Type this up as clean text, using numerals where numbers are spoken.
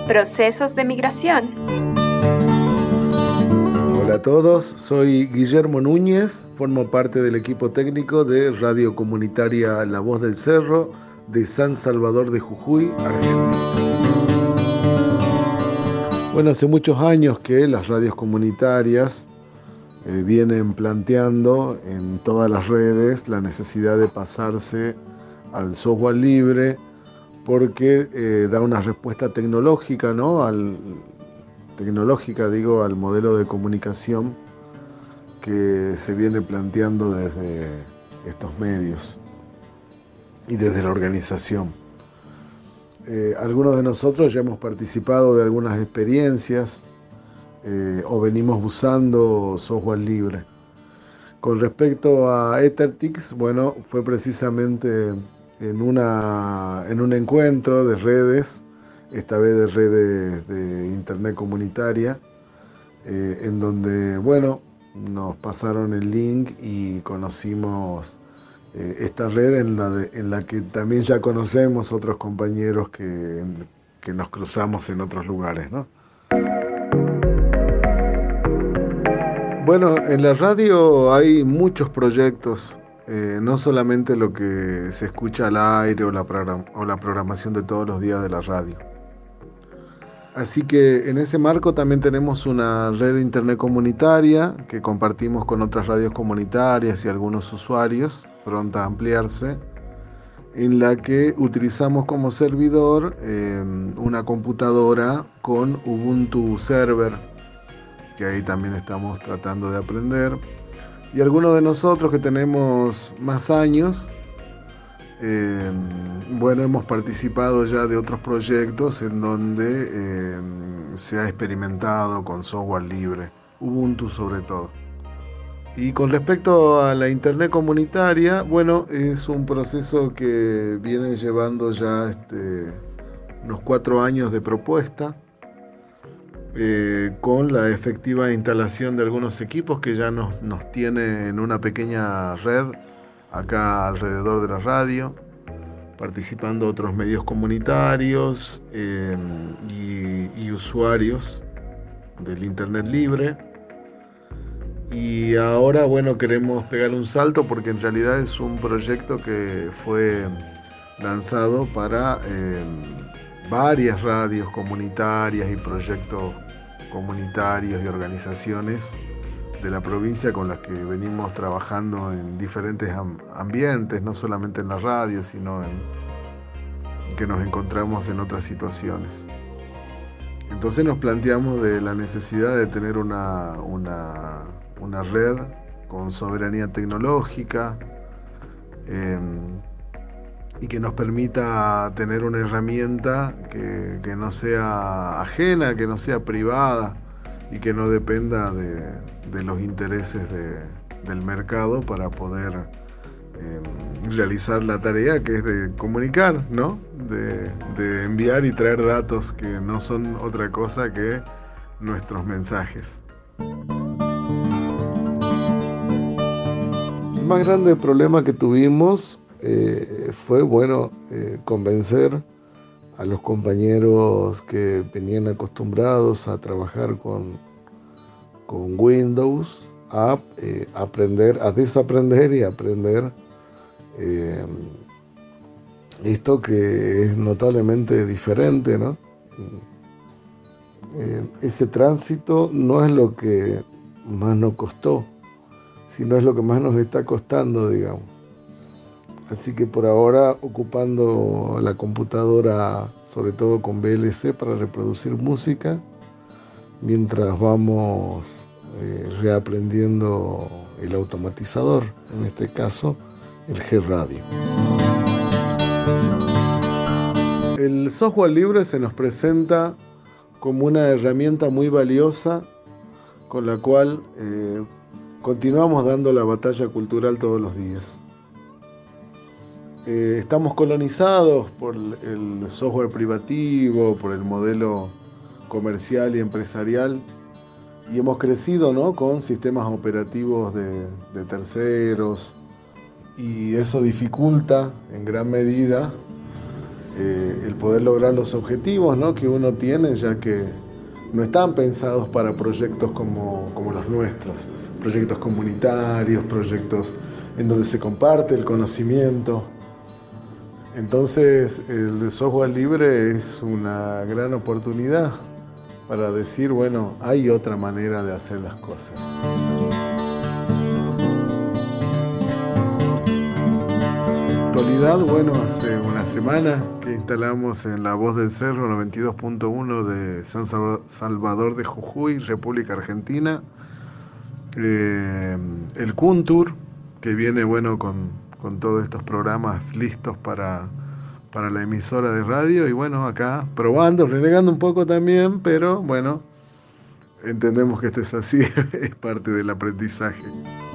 Procesos de migración. Hola a todos, soy Guillermo Núñez, formo parte del equipo técnico de Radio Comunitaria La Voz del Cerro de San Salvador de Jujuy, Argentina. Bueno, hace muchos años que las radios comunitarias vienen planteando en todas las redes la necesidad de pasarse al software libre porque da una respuesta tecnológica, ¿no? Al modelo de comunicación que se viene planteando desde estos medios y desde la organización. Algunos de nosotros ya hemos participado de algunas experiencias o venimos usando software libre. Con respecto a Ethertix, bueno, fue precisamente en un encuentro de redes, esta vez de redes de internet comunitaria, en donde, bueno, nos pasaron el link y conocimos esta red en la que también ya conocemos otros compañeros que nos cruzamos en otros lugares, ¿no? Bueno, en la radio hay muchos proyectos, no solamente lo que se escucha al aire o la programación de todos los días de la radio. Así que en ese marco también tenemos una red de internet comunitaria que compartimos con otras radios comunitarias y algunos usuarios, pronta a ampliarse, en la que utilizamos como servidor una computadora con Ubuntu Server, que ahí también estamos tratando de aprender. Y algunos de nosotros que tenemos más años, bueno, hemos participado ya de otros proyectos en donde se ha experimentado con software libre, Ubuntu sobre todo. Y con respecto a la internet comunitaria, bueno, es un proceso que viene llevando ya unos 4 años de propuesta, con la efectiva instalación de algunos equipos que ya nos tiene en una pequeña red acá alrededor de la radio, participando otros medios comunitarios y usuarios del internet libre. Y ahora, bueno, queremos pegar un salto porque en realidad es un proyecto que fue lanzado para varias radios comunitarias y proyectos comunitarios y organizaciones de la provincia con las que venimos trabajando en diferentes ambientes, no solamente en la radio, sino en que nos encontramos en otras situaciones. Entonces nos planteamos de la necesidad de tener una red con soberanía tecnológica y que nos permita tener una herramienta que no sea ajena, que no sea privada y que no dependa de los intereses del mercado para poder realizar la tarea que es de comunicar, ¿no? De enviar y traer datos que no son otra cosa que nuestros mensajes. El más grande problema que tuvimos fue, bueno, convencer a los compañeros que venían acostumbrados a trabajar con Windows a aprender, a desaprender y aprender esto que es notablemente diferente, ¿no? Ese tránsito no es lo que más nos costó, sino es lo que más nos está costando, digamos. Así que por ahora ocupando la computadora, sobre todo con VLC, para reproducir música, mientras vamos reaprendiendo el automatizador, en este caso el G-Radio. El software libre se nos presenta como una herramienta muy valiosa con la cual continuamos dando la batalla cultural todos los días. Estamos colonizados por el software privativo, por el modelo comercial y empresarial, y hemos crecido, ¿no?, con sistemas operativos de terceros, y eso dificulta en gran medida el poder lograr los objetivos, ¿no?, que uno tiene, ya que no están pensados para proyectos como los nuestros, proyectos comunitarios, proyectos en donde se comparte el conocimiento. Entonces el software libre es una gran oportunidad para decir, bueno, hay otra manera de hacer las cosas. En realidad, bueno, hace una semana que instalamos en La Voz del Cerro 92.1 de San Salvador de Jujuy, República Argentina, el Kuntur, que viene, bueno, con todos estos programas listos para la emisora de radio, y bueno, acá probando, renegando un poco también, pero bueno, entendemos que esto es así, es parte del aprendizaje.